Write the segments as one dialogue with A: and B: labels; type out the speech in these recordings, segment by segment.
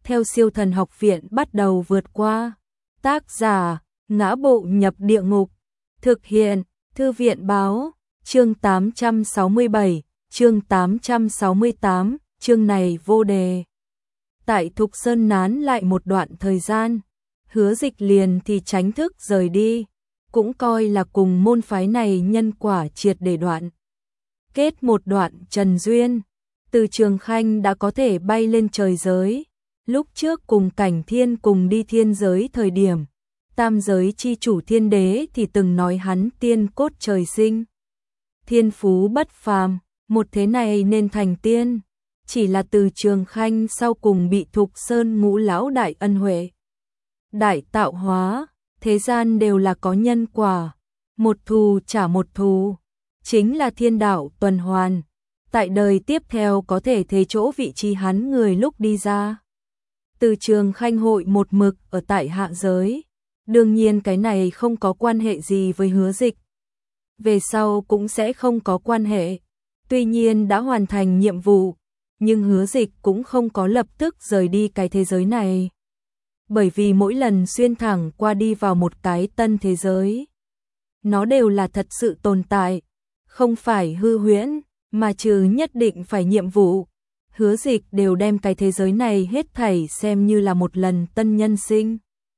A: theo Siêu Thần Học Viện bắt đầu vượt qua. Tác giả: Ngã Bộ Nhập Địa Ngục. Thực hiện: Thư viện báo. Chương 867, chương 868, chương này vô đề. Tại Thục Sơn nán lại một đoạn thời gian, Hứa Dịch liền thì tránh thức rời đi, cũng coi là cùng môn phái này nhân quả triệt để đoạn. Kết một đoạn trần duyên, từ Trường Khanh đã có thể bay lên trời giới. Lúc trước cùng Cảnh Thiên cùng đi thiên giới thời điểm, tam giới chi chủ Thiên Đế thì từng nói hắn tiên cốt trời sinh, thiên phú bất phàm, một thế này nên thành tiên. Chỉ là từ Trường Khanh sau cùng bị Thục Sơn Ngũ lão đại ân huệ, đại tạo hóa, thế gian đều là có nhân quả, một thù trả một thù, chính là thiên đạo tuần hoàn. Tại đời tiếp theo có thể thế chỗ vị trí hắn người lúc đi ra. Từ Trường Khanh hội một mực ở tại hạ giới. Đương nhiên cái này không có quan hệ gì với Hứa Dịch. Về sau cũng sẽ không có quan hệ. Tuy nhiên đã hoàn thành nhiệm vụ, nhưng Hứa Dịch cũng không có lập tức rời đi cái thế giới này. Bởi vì mỗi lần xuyên thẳng qua đi vào một cái tân thế giới, nó đều là thật sự tồn tại, không phải hư huyễn, mà trừ nhất định phải nhiệm vụ. Hứa Dịch đều đem cái thế giới này hết thảy xem như là một lần tân nhân sinh.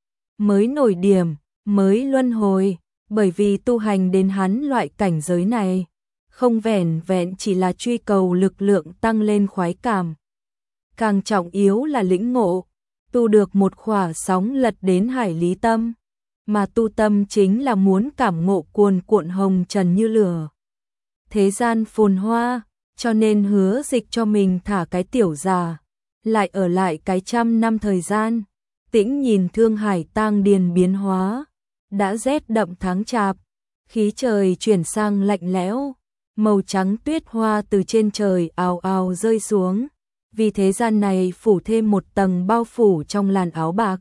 A: Mới nổi điểm, mới luân hồi, bởi vì tu hành đến hắn loại cảnh giới này, không vẻn vẹn chỉ là truy cầu lực lượng tăng lên khoái cảm. Càng trọng yếu là lĩnh ngộ, tu được một khỏa sóng lật đến hải lý tâm, mà tu tâm chính là muốn cảm ngộ cuồn cuộn hồng trần như lửa. Thế gian phồn hoa, cho nên Hứa Dịch cho mình thả cái tiểu già, lại ở lại cái 100 năm thời gian, tĩnh nhìn Thương Hải tang điền biến hóa. Đã rét đậm tháng chạp, khí trời chuyển sang lạnh lẽo, màu trắng tuyết hoa từ trên trời ào ào rơi xuống, vì thế gian này phủ thêm một tầng bao phủ trong làn áo bạc.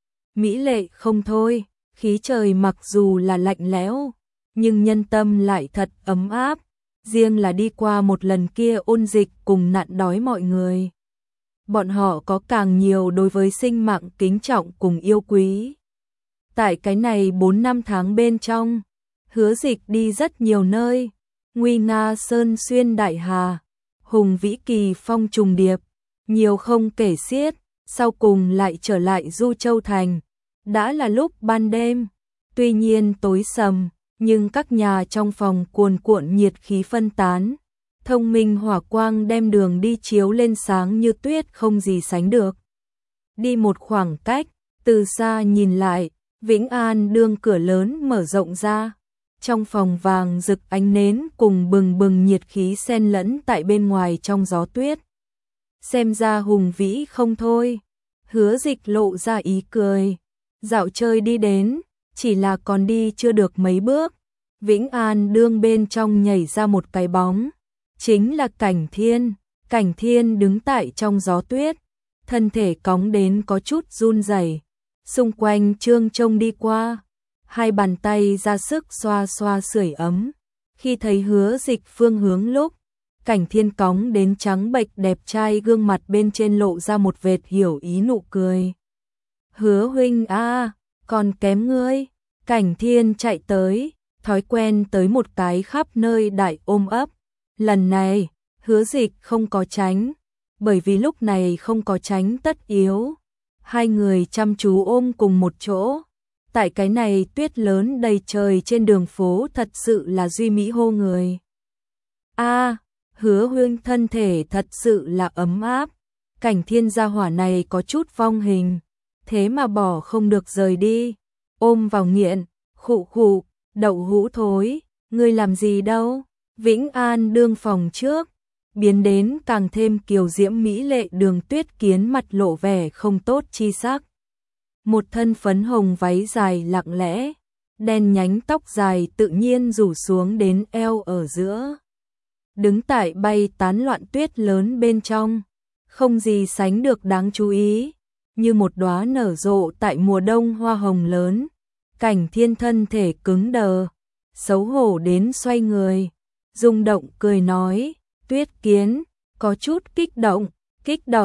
A: Mỹ lệ không thôi, khí trời mặc dù là lạnh lẽo, nhưng nhân tâm lại thật ấm áp, riêng là đi qua một lần kia ôn dịch cùng nạn đói mọi người. Bọn họ có càng nhiều đối với sinh mạng kính trọng cùng yêu quý. Tại cái này 4 năm tháng bên trong, Hứa Dịch đi rất nhiều nơi, nguy nga sơn xuyên đại hà, hùng vĩ kỳ phong trùng điệp, nhiều không kể xiết, sau cùng lại trở lại Du Châu Thành. Đã là lúc ban đêm, tuy nhiên tối sầm, nhưng các nhà trong phòng cuồn cuộn nhiệt khí phân tán, thông minh hỏa quang đem đường đi chiếu lên sáng như tuyết không gì sánh được. Đi một khoảng cách, từ xa nhìn lại, Vĩnh An Đương cửa lớn mở rộng ra, trong phòng vàng rực ánh nến cùng bừng bừng nhiệt khí xen lẫn tại bên ngoài trong gió tuyết. Xem ra hùng vĩ không thôi. Hứa Dịch lộ ra ý cười, dạo chơi đi đến, chỉ là còn đi chưa được mấy bước, Vĩnh An Đương bên trong nhảy ra một cái bóng, chính là Cảnh Thiên. Cảnh Thiên đứng tại trong gió tuyết, thân thể cóng đến có chút run rẩy. Xung quanh Trương Trông đi qua, hai bàn tay ra sức xoa xoa sưởi ấm. Khi thấy Hứa Dịch phương hướng lúc, Cảnh Thiên cóng đến trắng bệch đẹp trai gương mặt bên trên lộ ra một vệt hiểu ý nụ cười. Hứa huynh a, còn kém ngươi. Cảnh Thiên chạy tới, thói quen tới một cái khắp nơi đại ôm ấp. Lần này, Hứa Dịch không có tránh, bởi vì lúc này không có tránh tất yếu. Hai người chăm chú ôm cùng một chỗ. Tại cái này tuyết lớn đầy trời trên đường phố thật sự là duy mỹ hô người. A, Hứa huynh thân thể thật sự là ấm áp. Cảnh Thiên gia hỏa này có chút vong hình, thế mà bỏ không được rời đi. Ôm vào nghiện, khụ khụ, đậu hũ thối, ngươi làm gì đâu? Vĩnh An Đương phòng trước, biến đến càng thêm kiều diễm mỹ lệ Đường Tuyết Kiến mặt lộ vẻ không tốt chi sắc. Một thân phấn hồng váy dài lặng lẽ, đen nhánh tóc dài tự nhiên rủ xuống đến eo ở giữa. Đứng tại bay tán loạn tuyết lớn bên trong, không gì sánh được đáng chú ý, như một đóa nở rộ tại mùa đông hoa hồng lớn. Cảnh Thiên thân thể cứng đờ, xấu hổ đến xoay người, rung động cười nói, Tuyết Kiến, có chút kích động,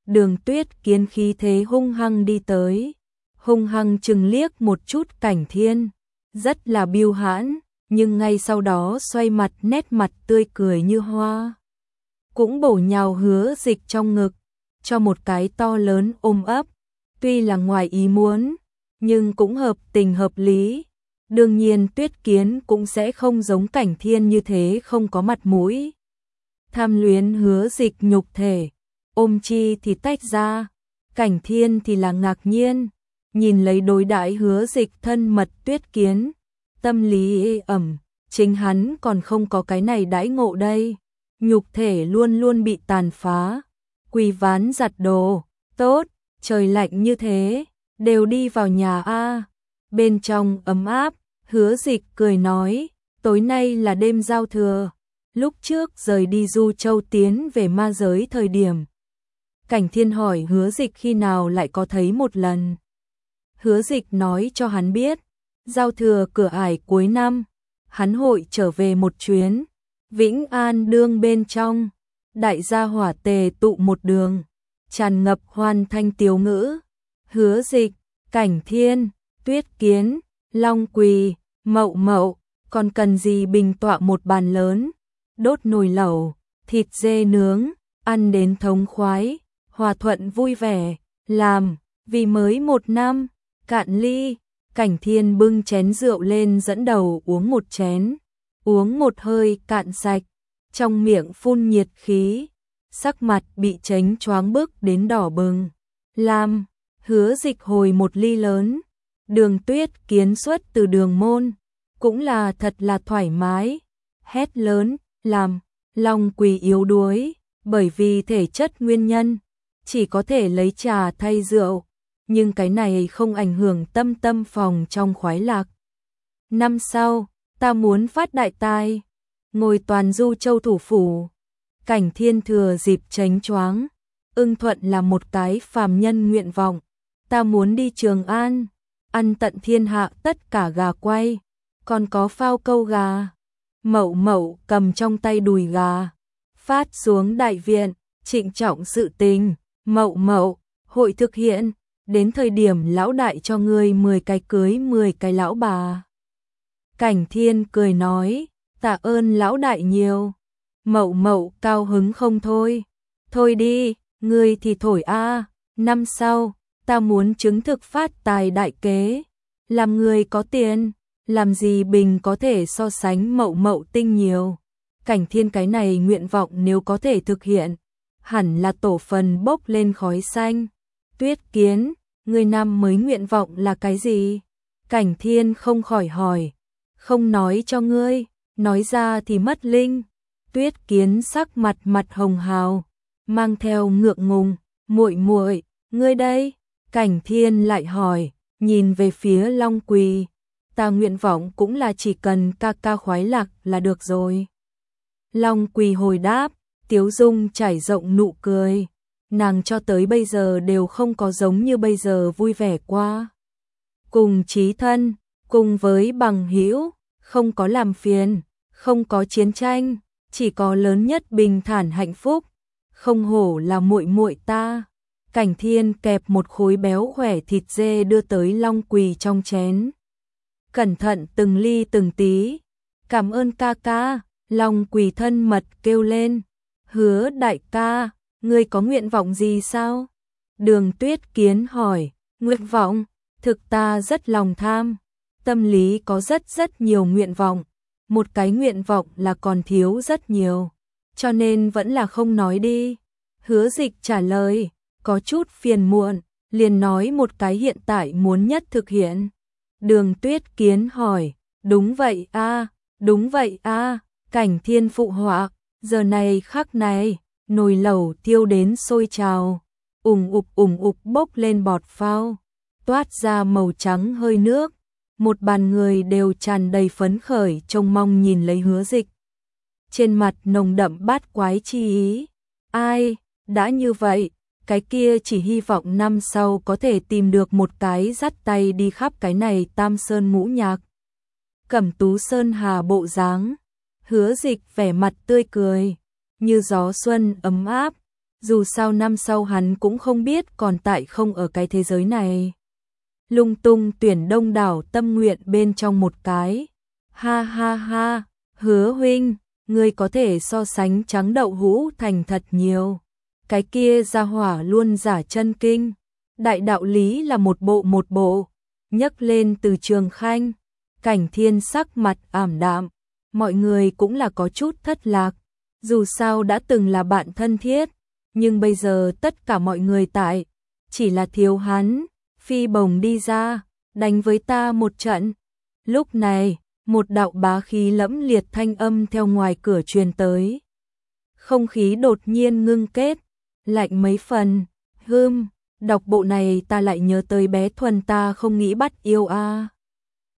A: Đường Tuyết Kiến khí thế hung hăng đi tới, hung hăng chừng liếc một chút Cảnh Thiên, rất là biêu hãn, nhưng ngay sau đó xoay mặt, nét mặt tươi cười như hoa. Cũng bổ nhào Hứa Dịch trong ngực, cho một cái to lớn ôm ấp, tuy là ngoài ý muốn, nhưng cũng hợp tình hợp lý. Đương nhiên Tuyết Kiến cũng sẽ không giống Cảnh Thiên như thế không có mặt mũi. Tham luyến Hứa Dịch nhục thể, ôm chi thì tách ra, Cảnh Thiên thì là ngạc nhiên, nhìn lấy đối đãi Hứa Dịch thân mật Tuyết Kiến, tâm lý ê ẩm, chính hắn còn không có cái này đãi ngộ đây, nhục thể luôn luôn bị tàn phá, quỳ ván giặt đồ, tốt, trời lạnh như thế, đều đi vào nhà a. Bên trong ấm áp, Hứa Dịch cười nói, tối nay là đêm giao thừa, lúc trước rời đi Du Châu tiến về ma giới thời điểm. Cảnh Thiên hỏi Hứa Dịch khi nào lại có thấy một lần. Hứa Dịch nói cho hắn biết, giao thừa cửa ải cuối năm, hắn hội trở về một chuyến, Vĩnh An Đương bên trong, đại gia hỏa tề tụ một đường, tràn ngập hoan thanh tiếu ngữ. Hứa Dịch, Cảnh Thiên, Tuyết Kiến, Long Quỳ, Mậu Mậu, còn cần gì bình tọa một bàn lớn, đốt nồi lẩu, thịt dê nướng, ăn đến thống khoái, hòa thuận vui vẻ, làm, vì mới một năm, cạn ly. Cảnh Thiên bưng chén rượu lên dẫn đầu uống một chén, uống một hơi cạn sạch, trong miệng phun nhiệt khí, sắc mặt bị chánh choáng bức đến đỏ bừng. Làm, Hứa Dịch hồi một ly lớn, Đường Tuyết Kiến xuất từ đường môn, cũng là thật là thoải mái, hét lớn, làm, Long Quỳ yếu đuối, bởi vì thể chất nguyên nhân, chỉ có thể lấy trà thay rượu, nhưng cái này không ảnh hưởng tâm phòng trong khoái lạc. Năm sau, ta muốn phát đại tài, ngồi toàn Du Châu thủ phủ. Cảnh Thiên thừa dịp chánh choáng, ưng thuận là một cái phàm nhân nguyện vọng, ta muốn đi Trường An, ăn tận thiên hạ tất cả gà quay, còn có phao câu gà. Mậu Mậu cầm trong tay đùi gà, phát xuống đại viện, trịnh trọng sự tình, Mậu Mậu, hội thực hiện, đến thời điểm lão đại cho ngươi 10 cái cưới 10 cái lão bà. Cảnh Thiên cười nói, tạ ơn lão đại nhiều. Mậu Mậu cao hứng không thôi, thôi đi, ngươi thì thổi a, năm sau, ta muốn chứng thực phát tài đại kế, làm người có tiền, làm gì bình có thể so sánh Mậu Mậu tinh nhiều. Cảnh Thiên cái này nguyện vọng nếu có thể thực hiện, hẳn là tổ phần bốc lên khói xanh. Tuyết Kiến, ngươi năm mới nguyện vọng là cái gì? Cảnh Thiên không khỏi hỏi, không nói cho ngươi, nói ra thì mất linh. Tuyết Kiến sắc mặt hồng hào, mang theo ngượng ngùng, muội muội, ngươi đây? Cảnh Thiên lại hỏi, nhìn về phía Long Quỳ, ta nguyện vọng cũng là chỉ cần ca ca khoái lạc là được rồi. Long Quỳ hồi đáp, tiếu dung trải rộng nụ cười, nàng cho tới bây giờ đều không có giống như bây giờ vui vẻ qua. Cùng chí thân, cùng với bằng hữu, không có làm phiền, không có chiến tranh, chỉ có lớn nhất bình thản hạnh phúc, không hổ là muội muội ta. Cảnh Thiên kẹp một khối béo khỏe thịt dê đưa tới Long Quỳ trong chén. Cẩn thận từng ly từng tí, cảm ơn ca ca. Long Quỳ thân mật kêu lên, Hứa đại ca, ngươi có nguyện vọng gì sao? Đường Tuyết Kiến hỏi, nguyện vọng, thực ta rất lòng tham, tâm lý có rất nhiều nguyện vọng, một cái nguyện vọng là còn thiếu rất nhiều, cho nên vẫn là không nói đi. Hứa Dịch trả lời, có chút phiền muộn, liền nói một cái hiện tại muốn nhất thực hiện. Đường Tuyết Kiến hỏi, đúng vậy a, đúng vậy a. Cảnh Thiên phụ họa, giờ này khắc này, nồi lẩu thiêu đến sôi trào, ủng ục bốc lên bọt phao, toát ra màu trắng hơi nước, một bàn người đều tràn đầy phấn khởi trông mong nhìn lấy Hứa Dịch. Trên mặt nồng đậm bát quái chi ý, ai, đã như vậy, cái kia chỉ hy vọng năm sau có thể tìm được một cái dắt tay đi khắp cái này Tam Sơn ngũ nhạc. Cẩm Tú Sơn Hà bộ dáng. Hứa Dịch vẻ mặt tươi cười, như gió xuân ấm áp, Dù sao năm sau hắn cũng không biết còn tại không ở cái thế giới này. Lung tung tuyển đông đảo tâm nguyện bên trong một cái. Ha ha ha, Hứa huynh, ngươi có thể so sánh trắng đậu hũ thành thật nhiều. Cái kia ra hỏa luôn giả chân kinh. Đại đạo lý là một bộ. Nhấc lên từ Trường Khanh. Cảnh Thiên sắc mặt ảm đạm. Mọi người cũng là có chút thất lạc. Dù sao đã từng là bạn thân thiết. Nhưng bây giờ tất cả mọi người tại. Chỉ là thiếu hắn. Phi bồng đi ra. Đánh với ta một trận. Lúc này, một đạo bá khí lẫm liệt thanh âm theo ngoài cửa truyền tới. Không khí đột nhiên ngưng kết. Lạnh mấy phần. Đọc bộ này ta lại nhớ tới bé Thuần ta không nghĩ bắt yêu a.